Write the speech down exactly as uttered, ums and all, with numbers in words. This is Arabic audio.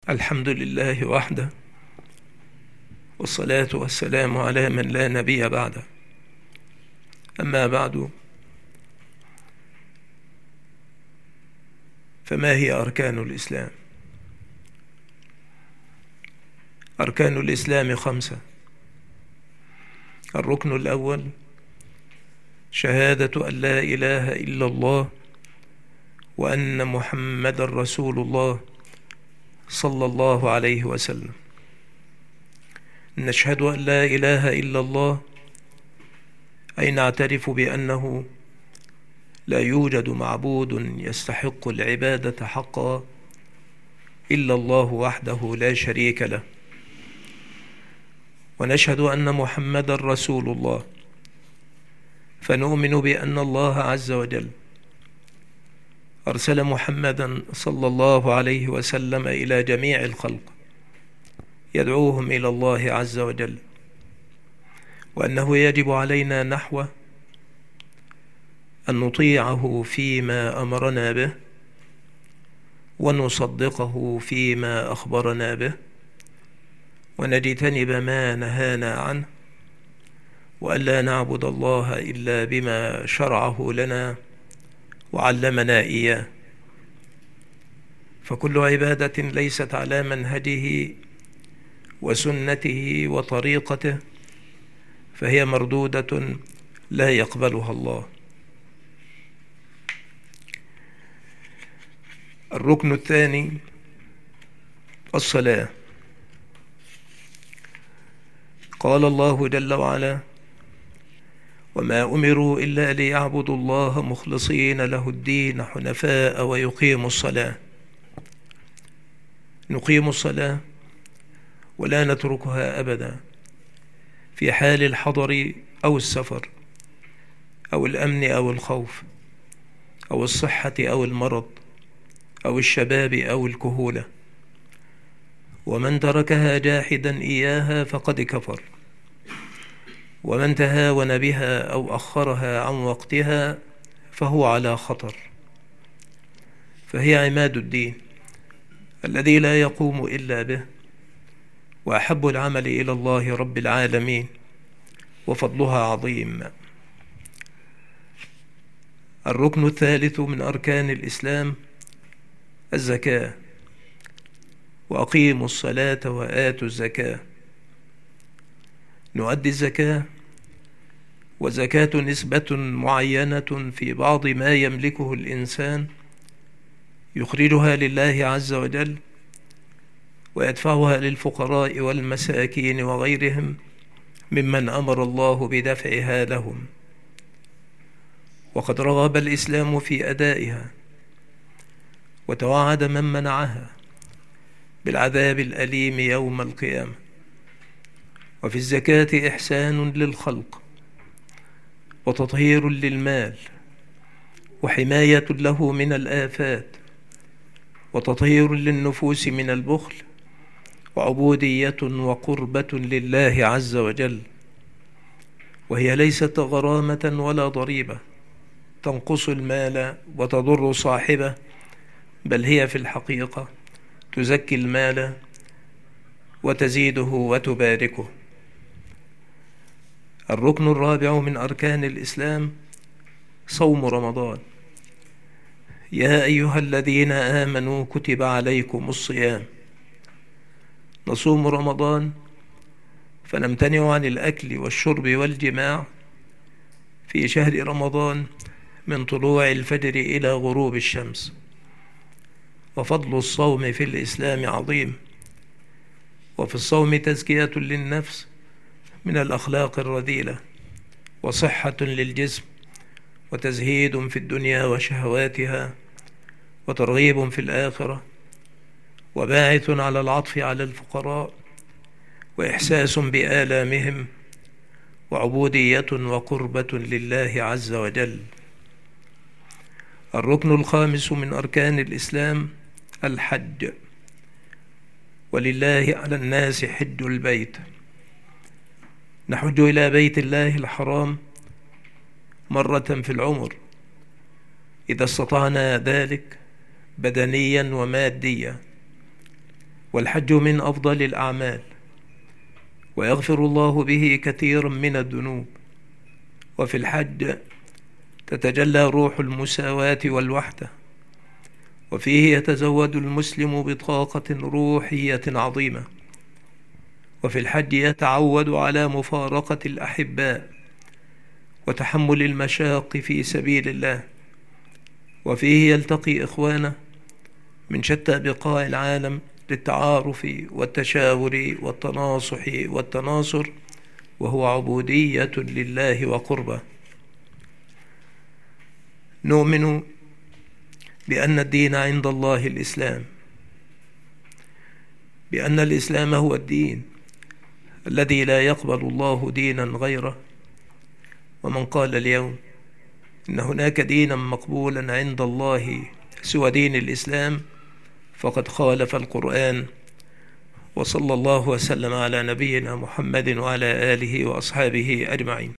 الحمد لله وحده، والصلاة والسلام على من لا نبي بعده. أما بعد، فما هي أركان الإسلام؟ أركان الإسلام خمسة. الركن الأول شهادة أن لا إله إلا الله وأن محمد رسول الله صلى الله عليه وسلم. نشهد أن لا إله إلا الله، أي نعترف بأنه لا يوجد معبود يستحق العبادة حقا إلا الله وحده لا شريك له. ونشهد أن محمد رسول الله، فنؤمن بأن الله عز وجل أرسل محمدا صلى الله عليه وسلم إلى جميع الخلق يدعوهم إلى الله عز وجل، وأنه يجب علينا نحوه أن نطيعه فيما أمرنا به، ونصدقه فيما أخبرنا به، ونجتنب ما نهانا عنه، وألا نعبد الله إلا بما شرعه لنا وعلمنا إياه. فكل عبادة ليست على منهجه وسنته وطريقته فهي مردودة لا يقبلها الله. الركن الثاني الصلاة. قال الله جل وعلا: وما أمروا إلا ليعبدوا الله مخلصين له الدين حنفاء ويقيموا الصلاة. نقيم الصلاة ولا نتركها أبدا، في حال الحضر أو السفر أو الأمن أو الخوف أو الصحة أو المرض أو الشباب أو الكهولة. ومن تركها جاحدا إياها فقد كفر، ومن تهاون بها أو أخرها عن وقتها فهو على خطر. فهي عماد الدين الذي لا يقوم إلا به، وأحب العمل إلى الله رب العالمين، وفضلها عظيم. الركن الثالث من أركان الإسلام الزكاة. وأقيموا الصلاة وآتوا الزكاة. نؤدي الزكاة، وزكاة نسبة معينة في بعض ما يملكه الإنسان يخرجها لله عز وجل، ويدفعها للفقراء والمساكين وغيرهم ممن أمر الله بدفعها لهم. وقد رغب الإسلام في أدائها، وتوعد من منعها بالعذاب الأليم يوم القيامة. وفي الزكاة إحسان للخلق، وتطهير للمال، وحماية له من الآفات، وتطهير للنفوس من البخل، وعبودية وقربة لله عز وجل. وهي ليست غرامة ولا ضريبة تنقص المال وتضر صاحبه، بل هي في الحقيقة تزكي المال وتزيده وتباركه. الركن الرابع من أركان الإسلام صوم رمضان. يا أيها الذين آمنوا كتب عليكم الصيام. نصوم رمضان فنمتنع عن الأكل والشرب والجماع في شهر رمضان من طلوع الفجر إلى غروب الشمس. وفضل الصوم في الإسلام عظيم، وفي الصوم تزكية للنفس من الأخلاق الرذيلة، وصحة للجسم، وتزهيد في الدنيا وشهواتها، وترغيب في الآخرة، وباعث على العطف على الفقراء، وإحساس بآلامهم، وعبودية وقربة لله عز وجل. الركن الخامس من أركان الإسلام الحج. ولله على الناس حج البيت. نحج إلى بيت الله الحرام مرة في العمر إذا استطعنا ذلك بدنيا وماديا، والحج من أفضل الأعمال، ويغفر الله به كثيرا من الذنوب. وفي الحج تتجلى روح المساواة والوحدة، وفيه يتزود المسلم بطاقة روحية عظيمة. وفي الحج يتعود على مفارقة الأحباء وتحمل المشاق في سبيل الله، وفيه يلتقي إخوانه من شتى بقاع العالم للتعارف والتشاور والتناصح والتناصر، وهو عبودية لله وقربه. نؤمن بأن الدين عند الله الإسلام، بأن الإسلام هو الدين الذي لا يقبل الله دينا غيره. ومن قال اليوم إن هناك دينا مقبولا عند الله سوى دين الإسلام فقد خالف القرآن. وصلى الله وسلم على نبينا محمد وعلى آله وأصحابه أجمعين.